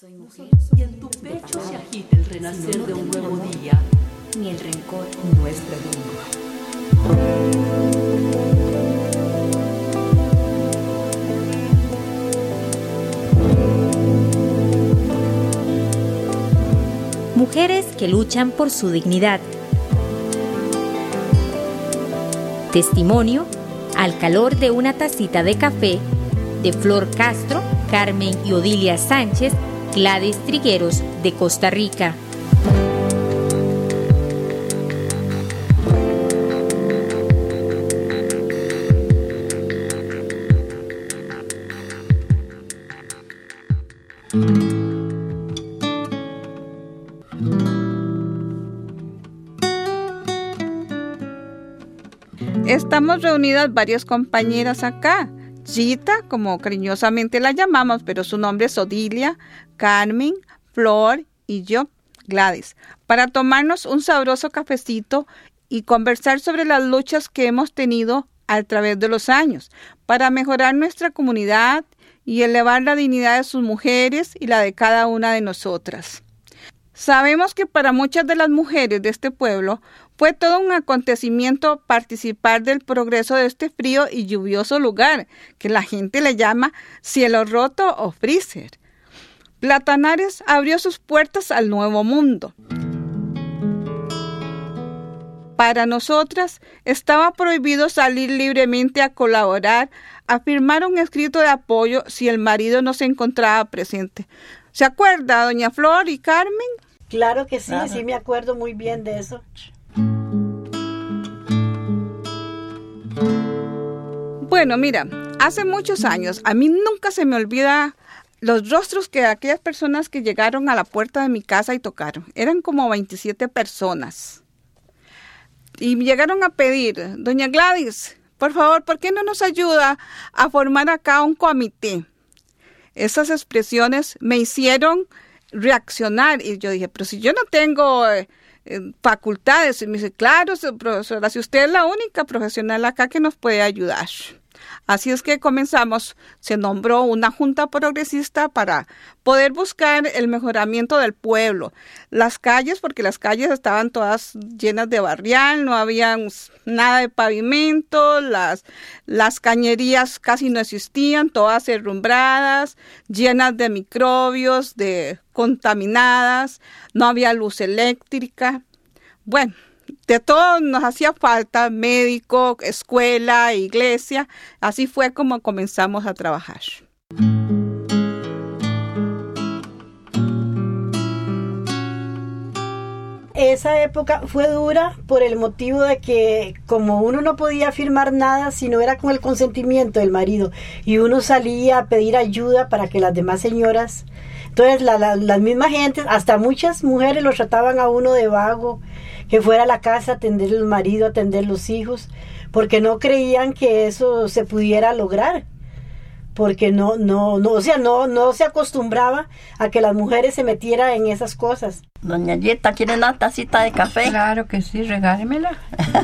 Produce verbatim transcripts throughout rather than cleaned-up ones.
Soy mujer y en tu pecho se agita el renacer de un nuevo día, ni el rencor nuestra lengua. Mujeres que luchan por su dignidad. Testimonio al calor de una tacita de café de Flor Castro, Carmen y Odilia Sánchez, Gladys Trigueros de Costa Rica. Estamos reunidas varias compañeras acá. Gita, como cariñosamente la llamamos, pero su nombre es Odilia, Carmen, Flor y yo, Gladys, para tomarnos un sabroso cafecito y conversar sobre las luchas que hemos tenido a través de los años para mejorar nuestra comunidad y elevar la dignidad de sus mujeres y la de cada una de nosotras. Sabemos que para muchas de las mujeres de este pueblo fue todo un acontecimiento participar del progreso de este frío y lluvioso lugar, que la gente le llama cielo roto o freezer. Platanares abrió sus puertas al nuevo mundo. Para nosotras estaba prohibido salir libremente a colaborar, a firmar un escrito de apoyo si el marido no se encontraba presente. ¿Se acuerda, doña Flor y Carmen? Claro que sí, Claro. sí me acuerdo muy bien de eso. Bueno, mira, hace muchos años, a mí nunca se me olvida los rostros que aquellas personas que llegaron a la puerta de mi casa y tocaron. Eran como veintisiete personas. Y llegaron a pedir, doña Gladys, por favor, ¿por qué no nos ayuda a formar acá un comité? Esas expresiones me hicieron reaccionar y yo dije, pero si yo no tengo eh, eh, facultades, y me dice, claro, profesora, si usted es la única profesional acá que nos puede ayudar. Así es que comenzamos, se nombró una junta progresista para poder buscar el mejoramiento del pueblo. Las calles, porque las calles estaban todas llenas de barrial, no había nada de pavimento, las, las cañerías casi no existían, todas herrumbradas, llenas de microbios, de contaminadas, no había luz eléctrica. Bueno, de todo nos hacía falta, médico, escuela, iglesia. Así fue como comenzamos a trabajar. Esa época fue dura por el motivo de que como uno no podía firmar nada si no era con el consentimiento del marido y uno salía a pedir ayuda para que las demás señoras, entonces la, la, las mismas gentes, hasta muchas mujeres lo trataban a uno de vago, que fuera a la casa a atender al marido, a atender los hijos, porque no creían que eso se pudiera lograr. Porque no, no, no, o sea, no, no se acostumbraba a que las mujeres se metieran en esas cosas. Doña Gita, ¿quiere una tacita de café? Claro que sí, regálemela.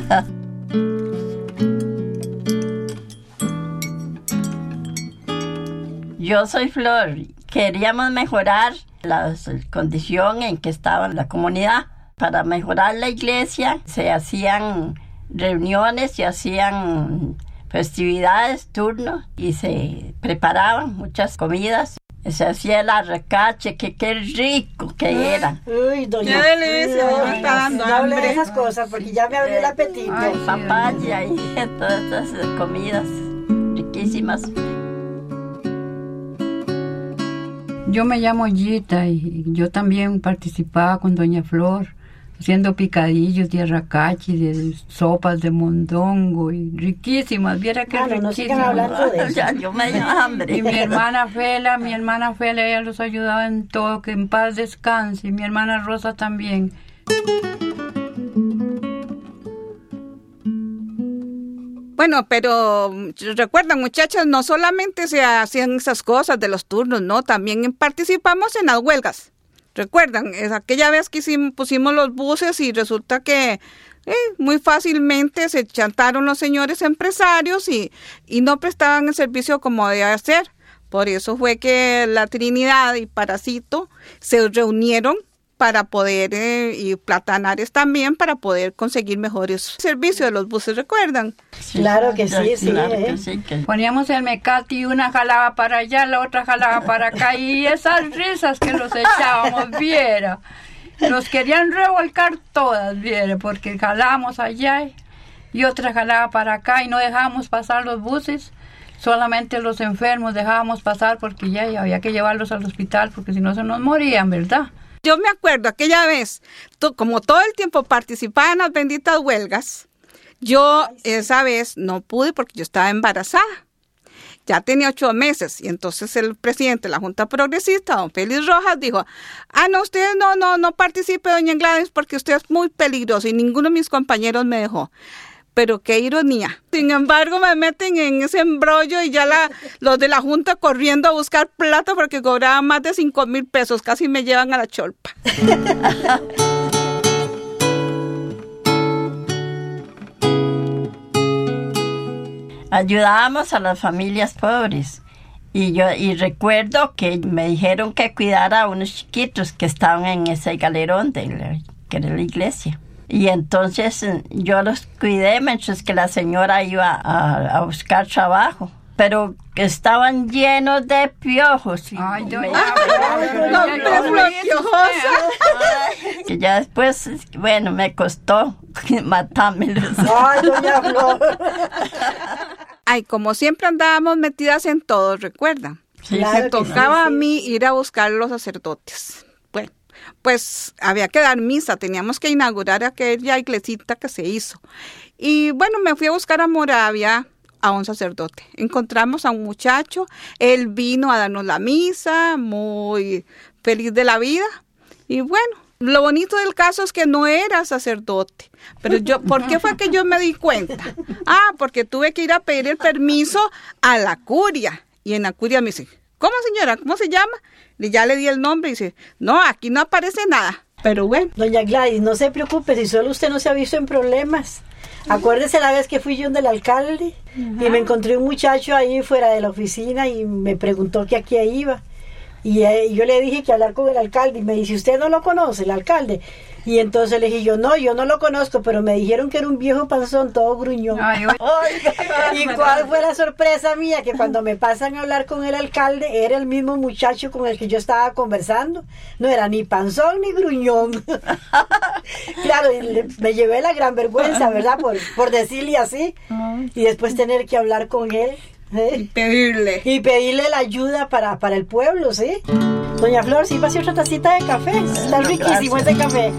Yo soy Flor. Queríamos mejorar la condición en que estaba la comunidad. Para mejorar la iglesia se hacían reuniones, se hacían festividades, turnos, y se preparaban muchas comidas. Se hacía el arracache, que qué rico que era. Uy, doña. Qué delicia, No, me está dando no hable de hambre. esas cosas porque ya me abrió el apetito. Ay, Con papaya y todas esas comidas riquísimas. Yo me llamo Gita y yo también participaba con doña Flor, haciendo picadillos de arracachi, de sopas de mondongo, y riquísimas, viera que Ah, no, no sigan riquísimas. hablando de eso. Ya, yo me dio hambre. Y mi hermana Fela, mi hermana Fela, ella los ayudaba en todo, que en paz descanse, y mi hermana Rosa también. Bueno, pero recuerdan, muchachas, no solamente se hacían esas cosas de los turnos, no, también participamos en las huelgas. Recuerdan, es aquella vez que hicimos, pusimos los buses y resulta que eh, muy fácilmente se chantaron los señores empresarios y, y no prestaban el servicio como debía ser. Por eso fue que la Trinidad y Paracito se reunieron para poder, eh, y Platanares también, para poder conseguir mejores servicios de los buses, ¿recuerdan? Sí, claro que sí, sí. Claro eh. que sí que... Poníamos el mecate y una jalaba para allá, la otra jalaba para acá, y esas risas que los echábamos, viera. Nos querían revolcar todas, viera, porque jalábamos allá y otra jalaba para acá y no dejábamos pasar los buses. Solamente los enfermos dejábamos pasar porque ya, ya había que llevarlos al hospital porque si no se nos morían, ¿verdad? Yo me acuerdo aquella vez, tú, como todo el tiempo participaba en las benditas huelgas, yo esa vez no pude porque yo estaba embarazada. Ya tenía ocho meses y entonces el presidente de la Junta Progresista, don Félix Rojas, dijo, ah, no, usted no, no, no participe, doña Gladys, porque usted es muy peligroso y ninguno de mis compañeros me dejó. Pero qué ironía. Sin embargo, me meten en ese embrollo y ya la, los de la Junta corriendo a buscar plata porque cobraban más de cinco mil pesos. Casi me llevan a la cholpa. Ayudábamos a las familias pobres. Y yo y recuerdo que me dijeron que cuidara a unos chiquitos que estaban en ese galerón de la, que era la iglesia. Y entonces yo los cuidé mientras que la señora iba a, a buscar trabajo. Pero estaban llenos de piojos. Ay, yo me, ya, no, pero piojosa. Que ya después, bueno, me costó matármelos. Ay, doña Flor. Ay, como siempre andábamos metidas en todo, ¿recuerdan? Sí, Claro Me que tocaba sí, a sí. mí ir a buscar los sacerdotes. Bueno, pues había que dar misa, teníamos que inaugurar aquella iglesita que se hizo. Y bueno, me fui a buscar a Moravia a un sacerdote. Encontramos a un muchacho, él vino a darnos la misa, muy feliz de la vida. Y bueno, lo bonito del caso es que no era sacerdote. Pero yo, ¿por qué fue que yo me di cuenta? Ah, porque tuve que ir a pedir el permiso a la curia. Y en la curia me dice, ¿cómo señora? ¿Cómo se llama? Y ya le di el nombre y dice, no, aquí no aparece nada. Pero bueno. Doña Gladys, no se preocupe, si solo usted no se ha visto en problemas. Acuérdese la vez que fui yo donde el alcalde uh-huh. y me encontré un muchacho ahí fuera de la oficina y me preguntó que a qué iba. Y eh, yo le dije que hablar con el alcalde y me dice, ¿usted no lo conoce, el alcalde? Y entonces le dije yo, no, yo no lo conozco, pero me dijeron que era un viejo panzón, todo gruñón. Ay, ¿Y cuál fue la sorpresa mía? Que cuando me pasan a hablar con el alcalde, era el mismo muchacho con el que yo estaba conversando. No era ni panzón ni gruñón. Claro, y le, me llevé la gran vergüenza, ¿verdad? Por, por decirle así. Y después tener que hablar con él. ¿Eh? Y pedirle. Y pedirle la ayuda para, para el pueblo, ¿sí? Doña Flor, sí, pase otra tacita de café. Está riquísimo este café.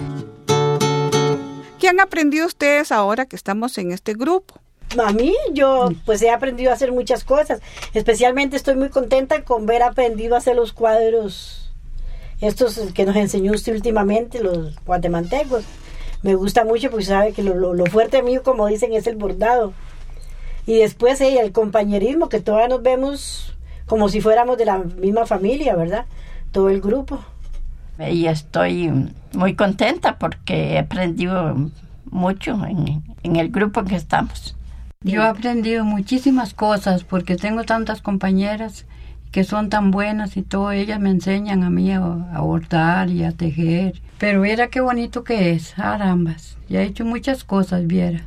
¿Qué han aprendido ustedes ahora que estamos en este grupo? A mí, yo pues he aprendido a hacer muchas cosas. Especialmente estoy muy contenta con ver aprendido a hacer los cuadros, estos que nos enseñó usted últimamente, los guatemaltecos. Me gusta mucho porque sabe que lo, lo, lo fuerte mío, como dicen, es el bordado. Y después eh, el compañerismo, que todavía nos vemos como si fuéramos de la misma familia, ¿verdad? Todo el grupo. Y estoy muy contenta porque he aprendido mucho en, en el grupo en que estamos. Yo he aprendido muchísimas cosas porque tengo tantas compañeras que son tan buenas y todo, ellas me enseñan a mí a, a bordar y a tejer. Pero viera qué bonito que es, carambas. Ya he hecho muchas cosas, viera.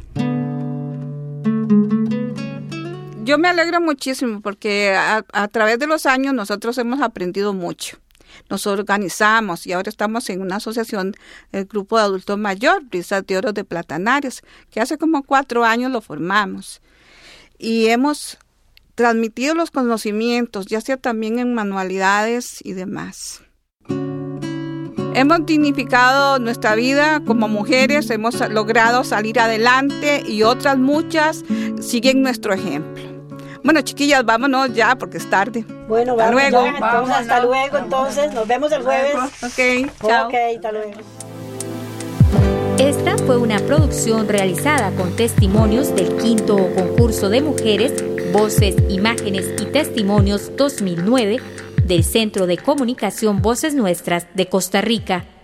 Yo me alegro muchísimo porque a, a través de los años nosotros hemos aprendido mucho. Nos organizamos y ahora estamos en una asociación, el grupo de adultos mayor, Brisas de Oro de Platanares, que hace como cuatro años lo formamos. Y hemos transmitido los conocimientos, ya sea también en manualidades y demás. Hemos dignificado nuestra vida como mujeres, hemos logrado salir adelante y otras muchas siguen nuestro ejemplo. Bueno, chiquillas, vámonos ya porque es tarde. Bueno, hasta vamos, luego. Ya, entonces, hasta Vámonos. luego, entonces. Nos vemos el jueves. Ok, chao. Ok, hasta luego. Esta fue una producción realizada con testimonios del quinto concurso de mujeres, Voces, Imágenes y Testimonios dos mil nueve del Centro de Comunicación Voces Nuestras de Costa Rica.